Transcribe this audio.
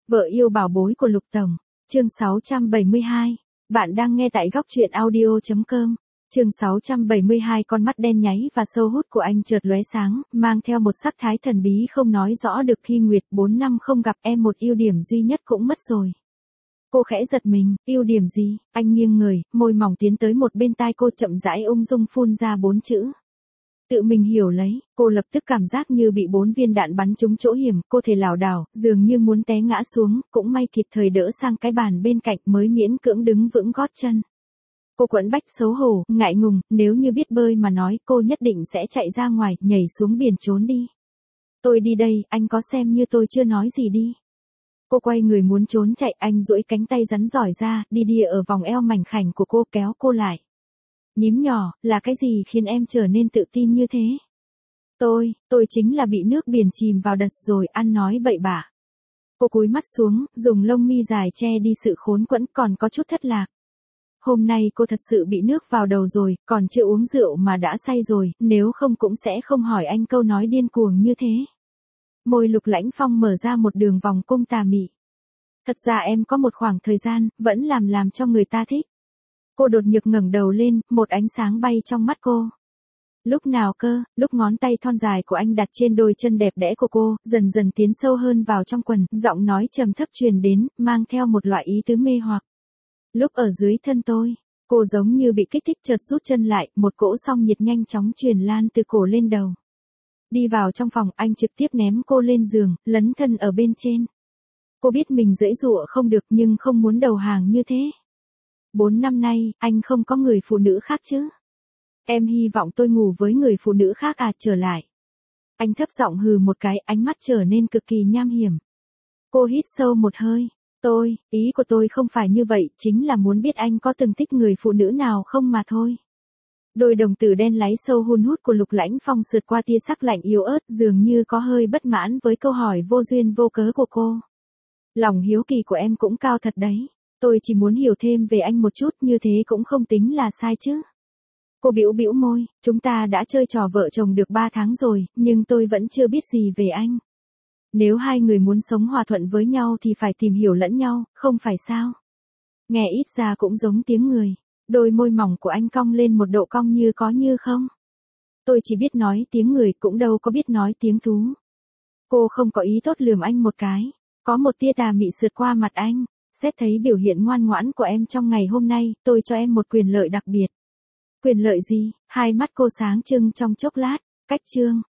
Vợ yêu bảo bối của Lục Tổng. Chương 672. Bạn đang nghe tại góc truyện audio.com. Chương 672. Con mắt đen nháy và sâu hút của anh chợt lóe sáng, mang theo một sắc thái thần bí không nói rõ được. Khi Nguyệt 4 năm không gặp em, một ưu điểm duy nhất cũng mất rồi. Cô khẽ giật mình. Ưu điểm gì? Anh nghiêng người, môi mỏng tiến tới một bên tai cô, chậm rãi ung dung phun ra 4 chữ. Tự mình hiểu lấy. Cô lập tức cảm giác như bị 4 viên đạn bắn trúng chỗ hiểm, cô thể lảo đảo, dường như muốn té ngã xuống, cũng may kịp thời đỡ sang cái bàn bên cạnh mới miễn cưỡng đứng vững gót chân. Cô quẫn bách xấu hổ, ngại ngùng, nếu như biết bơi mà nói, cô nhất định sẽ chạy ra ngoài, nhảy xuống biển trốn đi. Tôi đi đây, anh có xem như tôi chưa nói gì đi. Cô quay người muốn trốn chạy, anh duỗi cánh tay rắn giỏi ra, đi đìa ở vòng eo mảnh khảnh của cô, kéo cô lại. Nhím nhỏ, là cái gì khiến em trở nên tự tin như thế? Tôi chính là bị nước biển chìm vào đật rồi, ăn nói bậy bạ. Cô cúi mắt xuống, dùng lông mi dài che đi sự khốn quẫn, còn có chút thất lạc. Hôm nay cô thật sự bị nước vào đầu rồi, còn chưa uống rượu mà đã say rồi, nếu không cũng sẽ không hỏi anh câu nói điên cuồng như thế. Môi Lục Lãnh Phong mở ra một đường vòng cung tà mị. Thật ra em có một khoảng thời gian, vẫn làm cho người ta thích. Cô đột nhược ngẩng đầu lên, một ánh sáng bay trong mắt cô. Lúc nào cơ? Lúc ngón tay thon dài của anh đặt trên đôi chân đẹp đẽ của cô, dần dần tiến sâu hơn vào trong quần, giọng nói trầm thấp truyền đến, mang theo một loại ý tứ mê hoặc. Lúc ở dưới thân tôi, cô giống như bị kích thích chợt rút chân lại, một cỗ sóng nhiệt nhanh chóng truyền lan từ cổ lên đầu. Đi vào trong phòng, anh trực tiếp ném cô lên giường, lấn thân ở bên trên. Cô biết mình giãy giụa không được nhưng không muốn đầu hàng như thế. 4 năm nay, anh không có người phụ nữ khác chứ? Em hy vọng tôi ngủ với người phụ nữ khác à? Trở lại. Anh thấp giọng hừ một cái, ánh mắt trở nên cực kỳ nham hiểm. Cô hít sâu một hơi. Ý của tôi không phải như vậy, chính là muốn biết anh có từng thích người phụ nữ nào không mà thôi. Đôi đồng tử đen láy sâu hun hút của Lục Lãnh Phong sượt qua tia sắc lạnh yếu ớt, dường như có hơi bất mãn với câu hỏi vô duyên vô cớ của cô. Lòng hiếu kỳ của em cũng cao thật đấy. Tôi chỉ muốn hiểu thêm về anh một chút, như thế cũng không tính là sai chứ. Cô bĩu môi, chúng ta đã chơi trò vợ chồng được 3 tháng rồi, nhưng tôi vẫn chưa biết gì về anh. Nếu hai người muốn sống hòa thuận với nhau thì phải tìm hiểu lẫn nhau, không phải sao? Nghe ít ra cũng giống tiếng người. Đôi môi mỏng của anh cong lên một độ cong như có như không. Tôi chỉ biết nói tiếng người, cũng đâu có biết nói tiếng thú. Cô không có ý tốt lườm anh một cái. Có một tia tà mị sượt qua mặt anh. Xét thấy biểu hiện ngoan ngoãn của em trong ngày hôm nay, tôi cho em một quyền lợi đặc biệt. Quyền lợi gì? Hai mắt cô sáng trưng trong chốc lát. Cách chương.